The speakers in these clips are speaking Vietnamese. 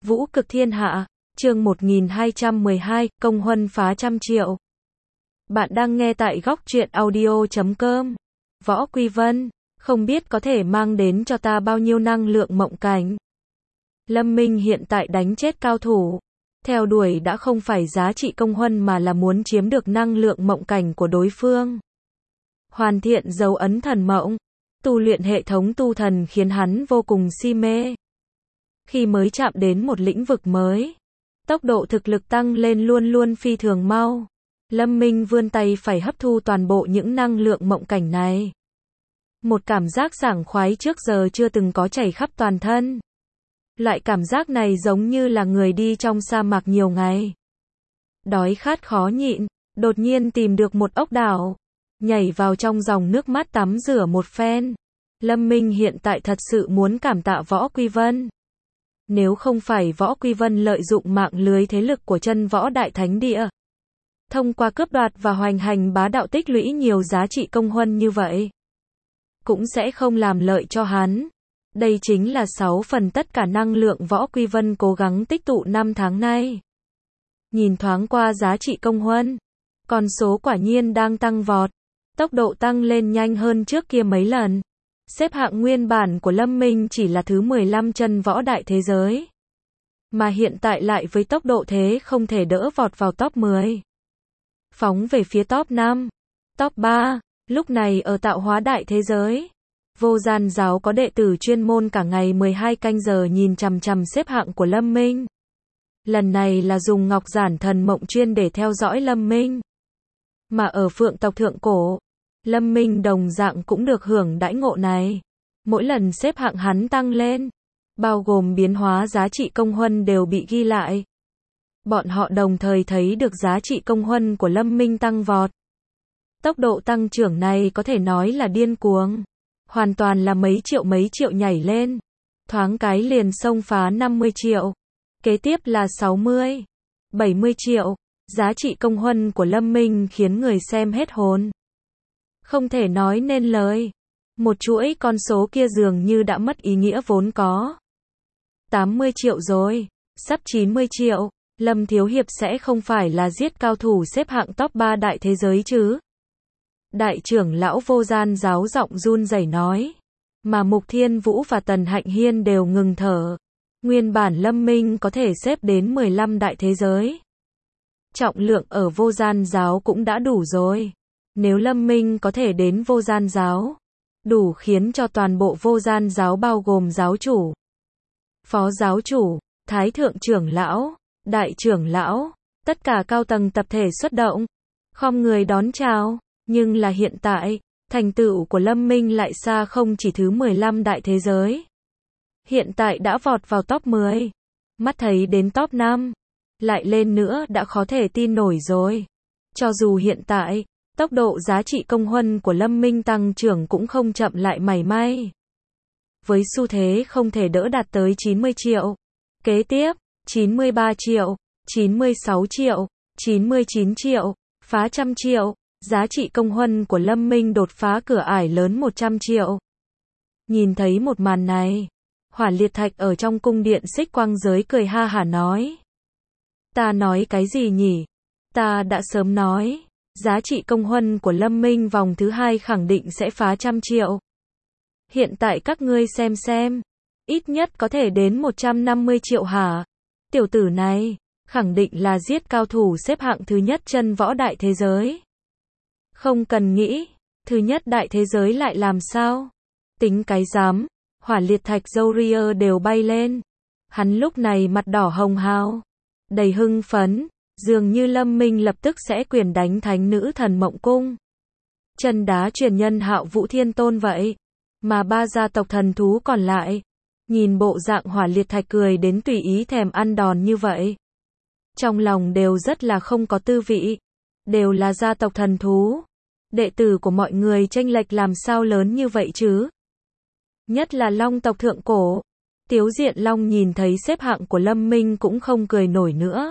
Vũ cực thiên hạ, chương 1212, công huân phá trăm triệu. Bạn đang nghe tại góc truyện audio.com. Võ Quy Vân, không biết có thể mang đến cho ta bao nhiêu năng lượng mộng cảnh. Lâm Minh hiện tại đánh chết cao thủ. Theo đuổi đã không phải giá trị công huân mà là muốn chiếm được năng lượng mộng cảnh của đối phương. Hoàn thiện dấu ấn thần mộng. Tu luyện hệ thống tu thần khiến hắn vô cùng si mê. Khi mới chạm đến một lĩnh vực mới, tốc độ thực lực tăng lên luôn luôn phi thường mau. Lâm Minh vươn tay phải hấp thu toàn bộ những năng lượng mộng cảnh này. Một cảm giác sảng khoái trước giờ chưa từng có chảy khắp toàn thân. Loại cảm giác này giống như là người đi trong sa mạc nhiều ngày. Đói khát khó nhịn, đột nhiên tìm được một ốc đảo. Nhảy vào trong dòng nước mát tắm rửa một phen. Lâm Minh hiện tại thật sự muốn cảm tạ Võ Quy Vân. Nếu không phải Võ Quy Vân lợi dụng mạng lưới thế lực của chân võ đại thánh địa, thông qua cướp đoạt và hoành hành bá đạo tích lũy nhiều giá trị công huân như vậy, cũng sẽ không làm lợi cho hắn. Đây chính là 6 phần tất cả năng lượng Võ Quy Vân cố gắng tích tụ 5 tháng nay. Nhìn thoáng qua giá trị công huân, con số quả nhiên đang tăng vọt, tốc độ tăng lên nhanh hơn trước kia mấy lần. Xếp hạng nguyên bản của Lâm Minh chỉ là thứ 15 chân võ đại thế giới. Mà hiện tại lại với tốc độ thế không thể đỡ vọt vào top 10. Phóng về phía top 5, top 3, lúc này ở tạo hóa đại thế giới. Vô Gian giáo có đệ tử chuyên môn cả ngày 12 canh giờ nhìn chằm chằm xếp hạng của Lâm Minh. Lần này là dùng ngọc giản thần mộng chuyên để theo dõi Lâm Minh. Mà ở Phượng tộc thượng cổ, Lâm Minh đồng dạng cũng được hưởng đãi ngộ này. Mỗi lần xếp hạng hắn tăng lên, bao gồm biến hóa giá trị công huân đều bị ghi lại. Bọn họ đồng thời thấy được giá trị công huân của Lâm Minh tăng vọt. Tốc độ tăng trưởng này có thể nói là điên cuồng. Hoàn toàn là mấy triệu nhảy lên. Thoáng cái liền xông phá 50 triệu. Kế tiếp là 60, 70 triệu. Giá trị công huân của Lâm Minh khiến người xem hết hồn. Không thể nói nên lời. Một chuỗi con số kia dường như đã mất ý nghĩa vốn có. 80 triệu rồi, sắp 90 triệu, Lâm Thiếu Hiệp sẽ không phải là giết cao thủ xếp hạng top 3 đại thế giới chứ? Đại trưởng lão Vô Gian giáo giọng run rẩy nói. Mà Mục Thiên Vũ và Tần Hạnh Hiên đều ngừng thở. Nguyên bản Lâm Minh có thể xếp đến 15 đại thế giới. Trọng lượng ở Vô Gian giáo cũng đã đủ rồi. Nếu Lâm Minh có thể đến Vô Gian giáo, đủ khiến cho toàn bộ Vô Gian giáo bao gồm giáo chủ, phó giáo chủ, thái thượng trưởng lão, đại trưởng lão, tất cả cao tầng tập thể xuất động, khom người đón chào. Nhưng là hiện tại, thành tựu của Lâm Minh lại xa không chỉ thứ 15 đại thế giới. Hiện tại đã vọt vào top 10, mắt thấy đến top 5, lại lên nữa đã khó thể tin nổi rồi. Cho dù hiện tại, tốc độ giá trị công huân của Lâm Minh tăng trưởng cũng không chậm lại mảy may. Với xu thế không thể đỡ đạt tới 90 triệu. Kế tiếp, 93 triệu, 96 triệu, 99 triệu, phá 100 triệu. Giá trị công huân của Lâm Minh đột phá cửa ải lớn 100 triệu. Nhìn thấy một màn này, Hỏa Liệt Thạch ở trong cung điện Xích Quang Giới cười ha hả nói. Ta nói cái gì nhỉ? Ta đã sớm nói. Giá trị công huân của Lâm Minh vòng thứ 2 khẳng định sẽ phá 100 triệu. Hiện tại các ngươi xem, ít nhất có thể đến 150 triệu hả? Tiểu tử này, khẳng định là giết cao thủ xếp hạng thứ nhất chân võ đại thế giới. Không cần nghĩ, thứ nhất đại thế giới lại làm sao? Tính cái dám, Hỏa Liệt Thạch râu ria đều bay lên. Hắn lúc này mặt đỏ hồng hào, đầy hưng phấn. Dường như Lâm Minh lập tức sẽ quyền đánh thánh nữ thần mộng cung. Chân đá truyền nhân Hạo Vũ Thiên Tôn vậy. Mà 3 gia tộc thần thú còn lại, nhìn bộ dạng Hỏa Liệt Thạch cười đến tùy ý thèm ăn đòn như vậy. Trong lòng đều rất là không có tư vị. Đều là gia tộc thần thú. Đệ tử của mọi người chênh lệch làm sao lớn như vậy chứ? Nhất là Long tộc thượng cổ. Tiếu Diện Long nhìn thấy xếp hạng của Lâm Minh cũng không cười nổi nữa.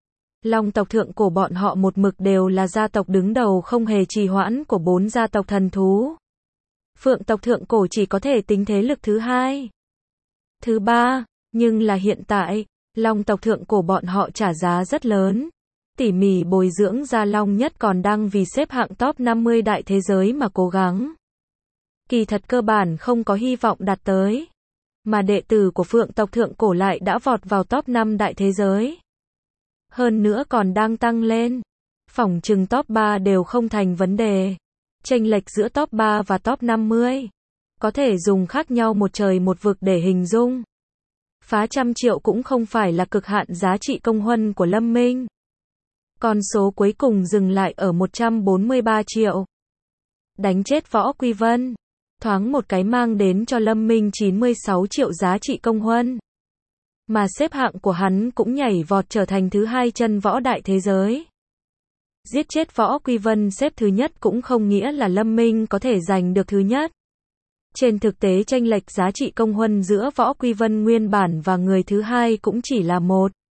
Long tộc thượng cổ bọn họ một mực đều là gia tộc đứng đầu không hề trì hoãn của 4 gia tộc thần thú. Phượng tộc thượng cổ chỉ có thể tính thế lực thứ 2, thứ 3, nhưng là hiện tại, Long tộc thượng cổ bọn họ trả giá rất lớn, tỉ mỉ bồi dưỡng ra Long nhất còn đang vì xếp hạng top 50 đại thế giới mà cố gắng. Kỳ thật cơ bản không có hy vọng đạt tới. Mà đệ tử của Phượng tộc thượng cổ lại đã vọt vào top 5 đại thế giới. Hơn nữa còn đang tăng lên. Phỏng chừng top 3 đều không thành vấn đề. Chênh lệch giữa top 3 và top 50. Có thể dùng khác nhau một trời một vực để hình dung. Phá 100 triệu cũng không phải là cực hạn giá trị công huân của Lâm Minh. Con số cuối cùng dừng lại ở 143 triệu. Đánh chết Võ Quy Vân. Thoáng một cái mang đến cho Lâm Minh 96 triệu giá trị công huân. Mà xếp hạng của hắn cũng nhảy vọt trở thành thứ 2 chân võ đại thế giới. Giết chết Võ Quy Vân xếp thứ nhất cũng không nghĩa là Lâm Minh có thể giành được thứ nhất. Trên thực tế chênh lệch giá trị công huân giữa Võ Quy Vân nguyên bản và người thứ hai cũng chỉ là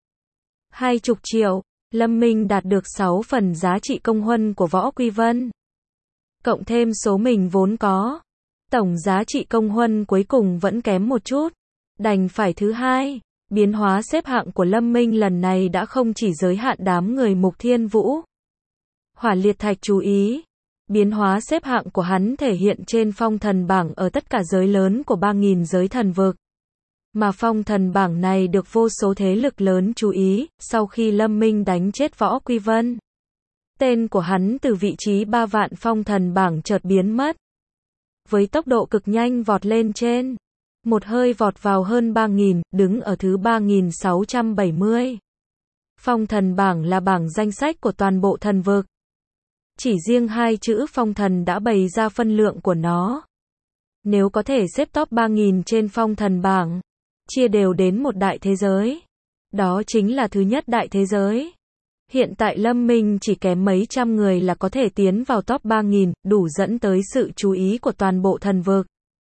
20 triệu. Lâm Minh đạt được 6 phần giá trị công huân của Võ Quy Vân. Cộng thêm số mình vốn có. Tổng giá trị công huân cuối cùng vẫn kém một chút. Đành phải thứ hai. Biến hóa xếp hạng của Lâm Minh lần này đã không chỉ giới hạn đám người Mục Thiên Vũ. Hỏa Liệt Thạch chú ý. Biến hóa xếp hạng của hắn thể hiện trên phong thần bảng ở tất cả giới lớn của 3.000 giới thần vực. Mà phong thần bảng này được vô số thế lực lớn chú ý, sau khi Lâm Minh đánh chết Võ Quy Vân. Tên của hắn từ vị trí 3 vạn phong thần bảng chợt biến mất. Với tốc độ cực nhanh vọt lên trên. Một hơi vọt vào hơn 3.000, đứng ở thứ 3.670. Phong thần bảng là bảng danh sách của toàn bộ thần vực. Chỉ riêng hai chữ phong thần đã bày ra phân lượng của nó. Nếu có thể xếp top 3.000 trên phong thần bảng, chia đều đến một đại thế giới. Đó chính là thứ nhất đại thế giới. Hiện tại Lâm Minh chỉ kém mấy trăm người là có thể tiến vào top 3.000, đủ dẫn tới sự chú ý của toàn bộ thần vực.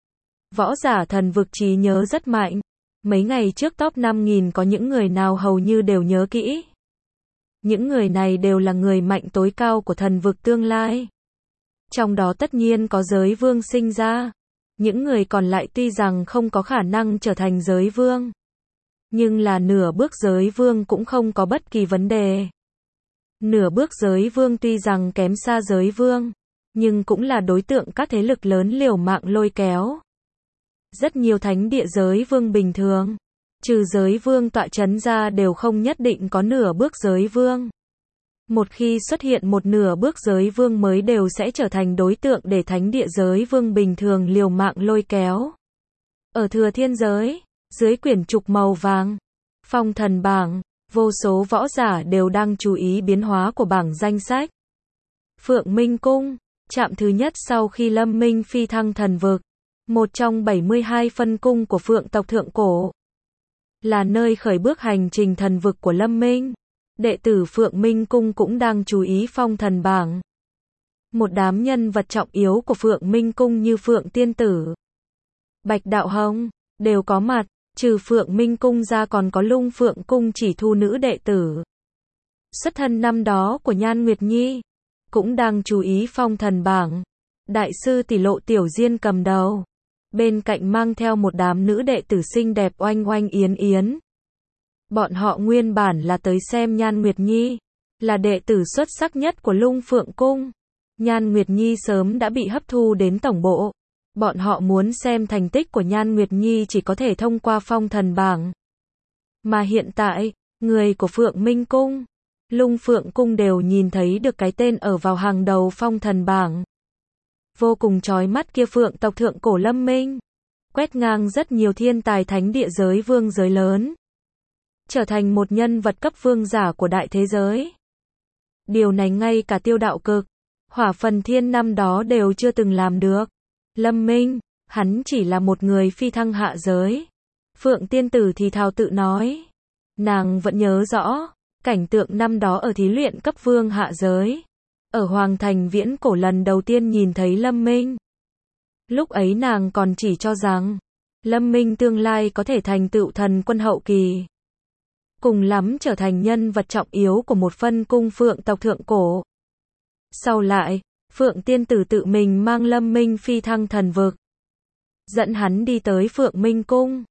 Võ giả thần vực trí nhớ rất mạnh. Mấy ngày trước top 5.000 có những người nào hầu như đều nhớ kỹ. Những người này đều là người mạnh tối cao của thần vực tương lai. Trong đó tất nhiên có giới vương sinh ra. Những người còn lại tuy rằng không có khả năng trở thành giới vương. Nhưng là nửa bước giới vương cũng không có bất kỳ vấn đề. Nửa bước giới vương tuy rằng kém xa giới vương, nhưng cũng là đối tượng các thế lực lớn liều mạng lôi kéo. Rất nhiều thánh địa giới vương bình thường, trừ giới vương tọa chấn ra đều không nhất định có nửa bước giới vương. Một khi xuất hiện một nửa bước giới vương mới đều sẽ trở thành đối tượng để thánh địa giới vương bình thường liều mạng lôi kéo. Ở Thừa Thiên giới, dưới quyển trục màu vàng, phong thần bảng, vô số võ giả đều đang chú ý biến hóa của bảng danh sách. Phượng Minh Cung, trạm thứ nhất sau khi Lâm Minh phi thăng thần vực, một trong 72 phân cung của Phượng tộc thượng cổ, là nơi khởi bước hành trình thần vực của Lâm Minh. Đệ tử Phượng Minh Cung cũng đang chú ý phong thần bảng. Một đám nhân vật trọng yếu của Phượng Minh Cung như Phượng Tiên Tử, Bạch Đạo Hồng, đều có mặt, trừ Phượng Minh Cung ra còn có Lung Phượng Cung chỉ thu nữ đệ tử. Xuất thân năm đó của Nhan Nguyệt Nhi, cũng đang chú ý phong thần bảng. Đại sư tỷ Lộ Tiểu Diên cầm đầu. Bên cạnh mang theo một đám nữ đệ tử xinh đẹp oanh oanh yến yến. Bọn họ nguyên bản là tới xem Nhan Nguyệt Nhi, là đệ tử xuất sắc nhất của Lung Phượng Cung. Nhan Nguyệt Nhi sớm đã bị hấp thu đến tổng bộ. Bọn họ muốn xem thành tích của Nhan Nguyệt Nhi chỉ có thể thông qua phong thần bảng. Mà hiện tại, người của Phượng Minh Cung, Lung Phượng Cung đều nhìn thấy được cái tên ở vào hàng đầu phong thần bảng. Vô cùng chói mắt kia Phượng tộc thượng cổ Lâm Minh, quét ngang rất nhiều thiên tài thánh địa giới vương giới lớn, trở thành một nhân vật cấp vương giả của đại thế giới. Điều này ngay cả Tiêu Đạo Cực, Hỏa Phần Thiên năm đó đều chưa từng làm được. Lâm Minh, hắn chỉ là một người phi thăng hạ giới. Phượng Tiên Tử thì thào tự nói. Nàng vẫn nhớ rõ, cảnh tượng năm đó ở thí luyện cấp vương hạ giới. Ở Hoàng Thành Viễn Cổ lần đầu tiên nhìn thấy Lâm Minh. Lúc ấy nàng còn chỉ cho rằng, Lâm Minh tương lai có thể thành tựu thần quân hậu kỳ. Cùng lắm trở thành nhân vật trọng yếu của một phân cung Phượng tộc thượng cổ. Sau lại, Phượng Tiên Tử tự mình mang Lâm Minh phi thăng thần vực. Dẫn hắn đi tới Phượng Minh Cung.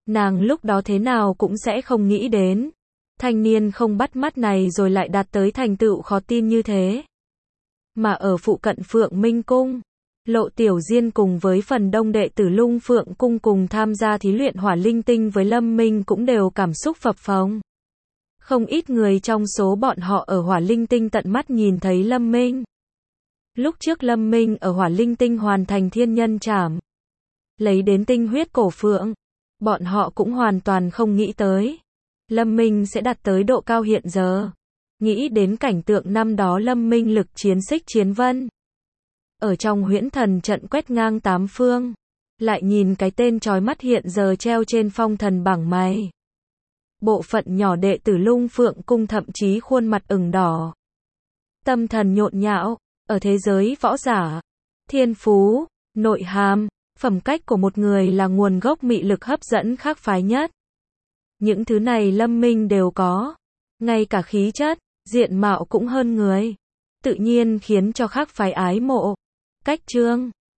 Nàng lúc đó thế nào cũng sẽ không nghĩ đến. Thanh niên không bắt mắt này rồi lại đạt tới thành tựu khó tin như thế. Mà ở phụ cận Phượng Minh Cung, Lộ Tiểu Diên cùng với phần đông đệ tử Lung Phượng Cung cùng tham gia thí luyện hỏa linh tinh với Lâm Minh cũng đều cảm xúc phập phồng. Không ít người trong số bọn họ ở hỏa linh tinh tận mắt nhìn thấy Lâm Minh. Lúc trước Lâm Minh ở hỏa linh tinh hoàn thành thiên nhân trảm, lấy đến tinh huyết cổ phượng, bọn họ cũng hoàn toàn không nghĩ tới Lâm Minh sẽ đạt tới độ cao hiện giờ. Nghĩ đến cảnh tượng năm đó Lâm Minh lực chiến Xích Chiến Vân, ở trong huyễn thần trận quét ngang tám phương, lại nhìn cái tên chói mắt hiện giờ treo trên phong thần bảng mày. Bộ phận nhỏ đệ tử Lung Phượng Cung thậm chí khuôn mặt ửng đỏ. Tâm thần nhộn nhạo, ở thế giới võ giả, thiên phú, nội hàm, phẩm cách của một người là nguồn gốc mị lực hấp dẫn khác phái nhất. Những thứ này Lâm Minh đều có, ngay cả khí chất, diện mạo cũng hơn người, tự nhiên khiến cho khác phái ái mộ. Cách chương